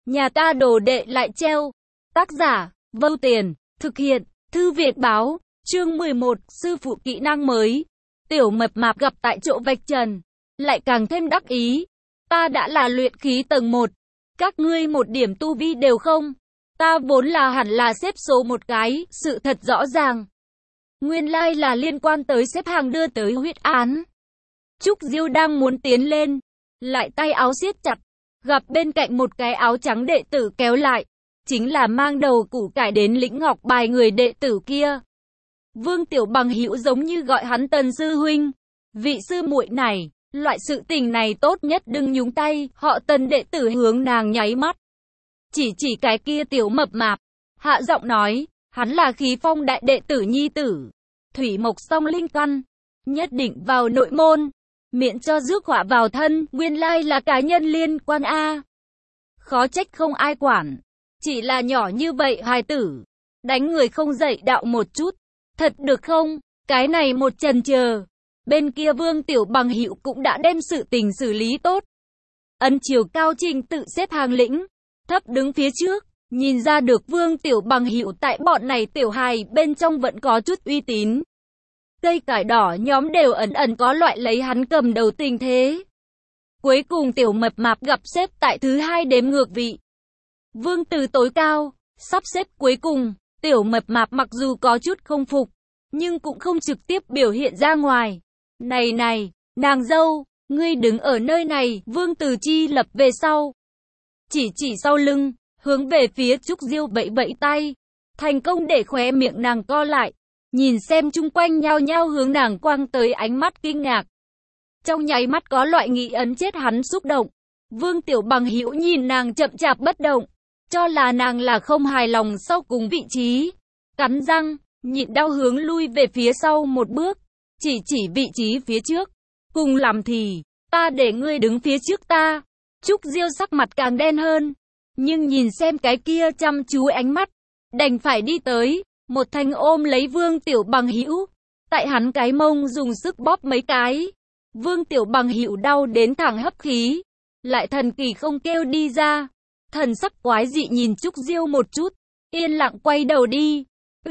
Nhà ta đồ đệ lại treo. Tác giả, Vô Tiền, thực hiện, Thư viện báo, chương 11, sư phụ kỹ năng mới. Tiểu mập mạp gặp tại chỗ vạch trần, lại càng thêm đắc ý. Ta đã là luyện khí tầng 1, các ngươi một điểm tu vi đều không. Ta vốn là hẳn là xếp số một cái, sự thật rõ ràng. Nguyên lai là liên quan tới xếp hàng đưa tới huyết án. Trúc Diêu đang muốn tiến lên, lại tay áo siết chặt, gặp bên cạnh một cái áo trắng đệ tử kéo lại, chính là mang đầu củ cải đến lĩnh ngọc bài người đệ tử kia. Vương Tiểu Bằng Hữu giống như gọi hắn Tần sư huynh. Vị sư muội này, loại sự tình này tốt nhất đừng nhúng tay. Họ Tần đệ tử hướng nàng nháy mắt, chỉ cái kia tiểu mập mạp, hạ giọng nói, hắn là Khí Phong đại đệ tử nhi tử, thủy mộc song linh căn, nhất định vào nội môn, miễn cho rước họa vào thân. Nguyên lai là cá nhân liên quan a. Khó trách không ai quản, chỉ là nhỏ như vậy hài tử, đánh người không dạy đạo một chút, thật được không? Cái này một chần chờ, bên kia Vương Tiểu Bằng Hữu cũng đã đem sự tình xử lý tốt. Ân Chiều Cao Trình tự xếp hàng lĩnh, thấp đứng phía trước, nhìn ra được Vương Tiểu Bằng Hữu tại bọn này tiểu hài bên trong vẫn có chút uy tín. Cây cải đỏ nhóm đều ẩn ẩn có loại lấy hắn cầm đầu tình thế. Cuối cùng tiểu mập mạp gặp xếp tại thứ 2 đếm ngược vị. Vương từ tối cao, sắp xếp cuối cùng, tiểu mập mạp mặc dù có chút không phục, nhưng cũng không trực tiếp biểu hiện ra ngoài. Này, nàng dâu, ngươi đứng ở nơi này. Vương Từ Chi lập về sau, chỉ sau lưng, hướng về phía Trúc Diêu vẫy tay, thành công để khóe miệng nàng co lại, nhìn xem chung quanh nhao nhao hướng nàng quăng tới ánh mắt kinh ngạc. Trong nháy mắt có loại nghĩ ấn chết hắn xúc động. Vương Tiểu Bằng Hữu nhìn nàng chậm chạp bất động, cho là nàng là không hài lòng sau cùng vị trí, cắn răng, nhịn đau hướng lui về phía sau một bước, chỉ vị trí phía trước. Cùng làm thì, ta để ngươi đứng phía trước ta. Trúc Diêu sắc mặt càng đen hơn, nhưng nhìn xem cái kia chăm chú ánh mắt, đành phải đi tới, một thanh ôm lấy Vương Tiểu Bằng Hữu, tại hắn cái mông dùng sức bóp mấy cái. Vương Tiểu Bằng Hữu đau đến thẳng hấp khí, lại thần kỳ không kêu đi ra. Thần sắc quái dị nhìn Trúc Diêu một chút, yên lặng quay đầu đi.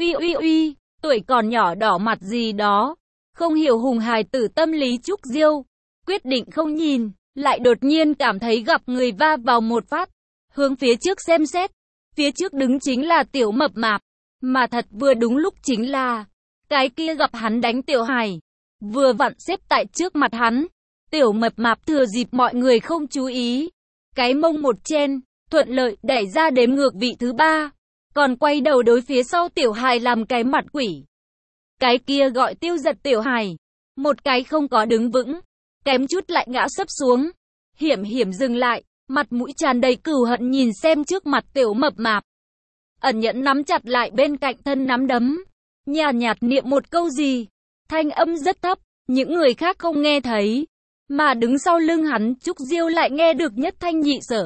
Uy, tuổi còn nhỏ đỏ mặt gì đó, không hiểu hùng hài tử tâm lý. Trúc Diêu quyết định không nhìn, lại đột nhiên cảm thấy gặp người va vào một phát, hướng phía trước xem xét. Phía trước đứng chính là tiểu mập mạp, mà thật vừa đúng lúc chính là cái kia gặp hắn đánh tiểu hài, vừa vặn xếp tại trước mặt hắn. Tiểu mập mạp thừa dịp mọi người không chú ý, cái mông một chen, thuận lợi đẩy ra đếm ngược vị thứ 3, còn quay đầu đối phía sau tiểu hài làm cái mặt quỷ. Cái kia gọi Tiêu Giật tiểu hài, một cái không có đứng vững, kém chút lại ngã sấp xuống, hiểm dừng lại, mặt mũi tràn đầy cừu hận nhìn xem trước mặt tiểu mập mạp. Ẩn nhẫn nắm chặt lại bên cạnh thân nắm đấm, nhạt niệm một câu gì, thanh âm rất thấp, những người khác không nghe thấy, mà đứng sau lưng hắn Trúc Diêu lại nghe được nhất thanh nhị sở.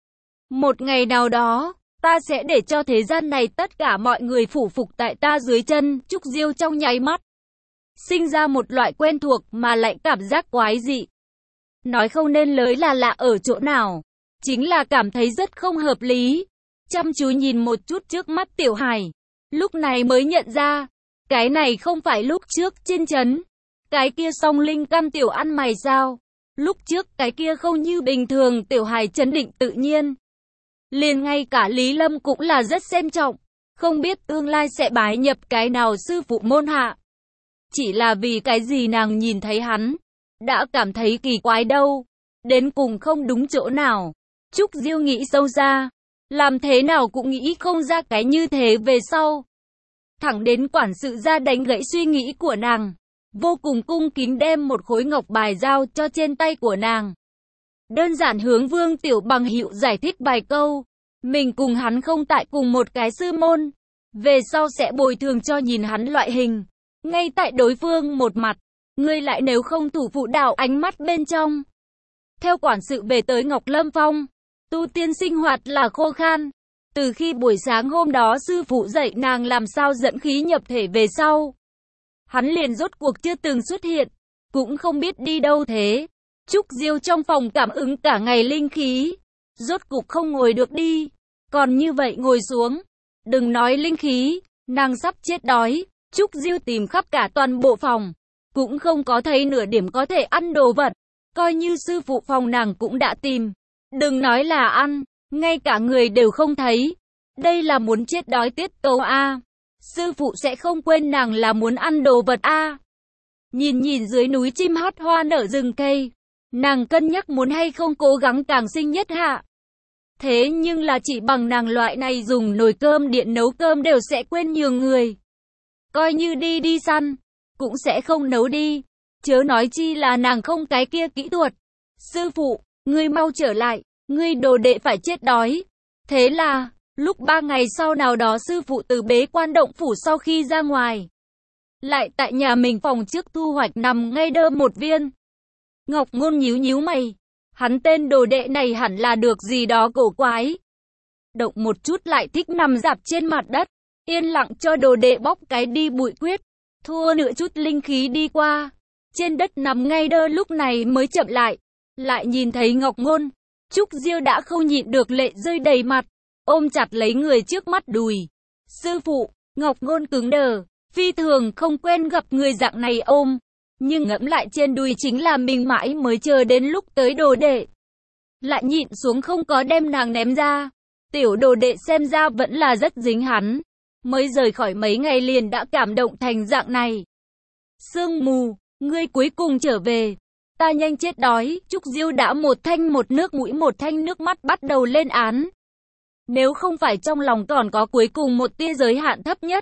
Một ngày nào đó, ta sẽ để cho thế gian này tất cả mọi người phủ phục tại ta dưới chân. Trúc Diêu trong nháy mắt sinh ra một loại quen thuộc mà lại cảm giác quái dị. Nói không nên lời là lạ ở chỗ nào, chính là cảm thấy rất không hợp lý. Chăm chú nhìn một chút trước mắt tiểu hài, lúc này mới nhận ra, cái này không phải lúc trước trên trấn cái kia song linh căn tiểu ăn mày sao? Lúc trước cái kia không như bình thường, tiểu hài trấn định tự nhiên. Liền ngay cả Lý Lâm cũng là rất xem trọng, không biết tương lai sẽ bái nhập cái nào sư phụ môn hạ. Chỉ là vì cái gì nàng nhìn thấy hắn, đã cảm thấy kỳ quái đâu, đến cùng không đúng chỗ nào. Trúc Diêu nghĩ sâu ra, làm thế nào cũng nghĩ không ra cái như thế về sau. Thẳng đến quản sự ra đánh gãy suy nghĩ của nàng, vô cùng cung kính đem một khối ngọc bài giao cho trên tay của nàng. Đơn giản hướng Vương Tiểu Bằng Hữu giải thích vài câu, mình cùng hắn không tại cùng một cái sư môn, về sau sẽ bồi thường cho nhìn hắn loại hình. Ngay tại đối phương một mặt, ngươi lại nếu không thủ phụ đạo ánh mắt bên trong. Theo quản sự về tới Ngọc Lâm Phong, tu tiên sinh hoạt là khô khan. Từ khi buổi sáng hôm đó sư phụ dạy nàng làm sao dẫn khí nhập thể về sau, hắn liền rốt cuộc chưa từng xuất hiện, cũng không biết đi đâu thế. Trúc Diêu trong phòng cảm ứng cả ngày linh khí, rốt cục không ngồi được đi. Còn như vậy ngồi xuống, đừng nói linh khí, nàng sắp chết đói. Trúc Diêu tìm khắp cả toàn bộ phòng, cũng không có thấy nửa điểm có thể ăn đồ vật. Coi như sư phụ phòng nàng cũng đã tìm, đừng nói là ăn, ngay cả người đều không thấy. Đây là muốn chết đói tiết tấu a. Sư phụ sẽ không quên nàng là muốn ăn đồ vật a. Nhìn nhìn dưới núi chim hót hoa nở rừng cây, nàng cân nhắc muốn hay không cố gắng càng sinh nhất hạ. Thế nhưng là chỉ bằng nàng loại này dùng nồi cơm điện nấu cơm đều sẽ quên nhường người. Coi như đi săn, cũng sẽ không nấu đi. Chớ nói chi là nàng không cái kia kỹ thuật. Sư phụ, ngươi mau trở lại, ngươi đồ đệ phải chết đói. Thế là, lúc 3 ngày sau nào đó sư phụ từ bế quan động phủ sau khi ra ngoài, lại tại nhà mình phòng trước thu hoạch nằm ngay đơ một viên. Ngọc Ngôn nhíu nhíu mày, hắn tên đồ đệ này hẳn là được gì đó cổ quái. Động một chút lại thích nằm rạp trên mặt đất, yên lặng cho đồ đệ bóc cái đi bụi quyết, thua nửa chút linh khí đi qua. Trên đất nằm ngay đơ lúc này mới chậm lại nhìn thấy Ngọc Ngôn. Trúc Diêu đã không nhịn được lệ rơi đầy mặt, ôm chặt lấy người trước mắt đùi. Sư phụ, Ngọc Ngôn cứng đờ, phi thường không quen gặp người dạng này ôm. Nhưng ngẫm lại trên đùi chính là mình mãi mới chờ đến lúc tới đồ đệ. Lại nhịn xuống không có đem nàng ném ra. Tiểu đồ đệ xem ra vẫn là rất dính hắn. Mới rời khỏi mấy ngày liền đã cảm động thành dạng này. Sương mù, ngươi cuối cùng trở về. Ta nhanh chết đói. Trúc Diêu đã một thanh một nước mũi một thanh nước mắt bắt đầu lên án. Nếu không phải trong lòng còn có cuối cùng một tia giới hạn thấp nhất,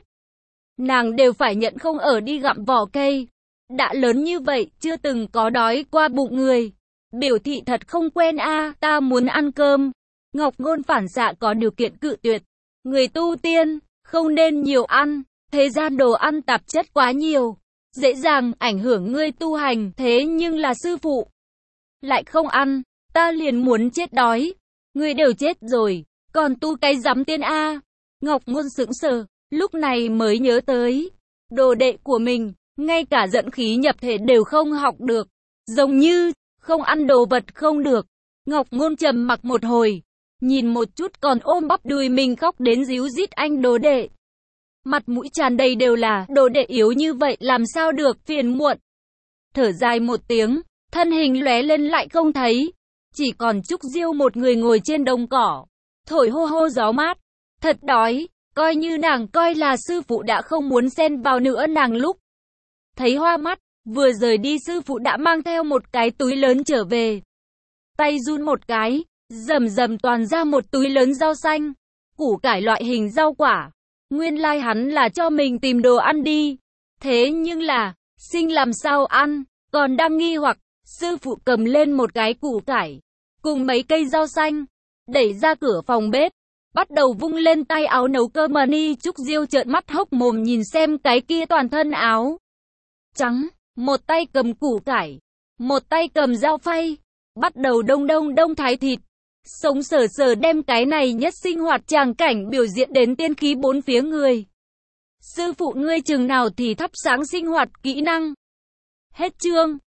nàng đều phải nhận không ở đi gặm vỏ cây. Đã lớn như vậy, chưa từng có đói qua bụng người. Biểu thị thật không quen a, ta muốn ăn cơm. Ngọc Ngôn phản xạ có điều kiện cự tuyệt. Người tu tiên, không nên nhiều ăn. Thế gian đồ ăn tạp chất quá nhiều, dễ dàng ảnh hưởng ngươi tu hành. Thế nhưng là sư phụ lại không ăn, ta liền muốn chết đói. Ngươi đều chết rồi, còn tu cái rắm tiên a. Ngọc Ngôn sững sờ, lúc này mới nhớ tới đồ đệ của mình, ngay cả dẫn khí nhập thể đều không học được, giống như không ăn đồ vật không được. Ngọc Ngôn trầm mặc một hồi, nhìn một chút còn ôm bắp đùi mình khóc đến ríu rít anh đồ đệ. Mặt mũi tràn đầy đều là đồ đệ yếu như vậy làm sao được, phiền muộn. Thở dài một tiếng, thân hình lóe lên lại không thấy. Chỉ còn Trúc Diêu một người ngồi trên đồng cỏ, thổi hô hô gió mát. Thật đói, coi như nàng coi là sư phụ đã không muốn xen vào nữa nàng lúc thấy hoa mắt, vừa rời đi sư phụ đã mang theo một cái túi lớn trở về. Tay run một cái, rầm rầm toàn ra một túi lớn rau xanh, củ cải loại hình rau quả. Nguyên lai hắn là cho mình tìm đồ ăn đi. Thế nhưng là, sinh làm sao ăn, còn đang nghi hoặc, sư phụ cầm lên một cái củ cải, cùng mấy cây rau xanh, đẩy ra cửa phòng bếp, bắt đầu vung lên tay áo nấu cơm mà ni. Trúc Diêu trợn mắt hốc mồm nhìn xem cái kia toàn thân áo trắng, một tay cầm củ cải, một tay cầm dao phay, bắt đầu đông thái thịt. Sống sờ sờ đem cái này nhất sinh hoạt tràng cảnh biểu diễn đến tiên khí bốn phía người. Sư phụ ngươi chừng nào thì thắp sáng sinh hoạt kỹ năng. Hết chương.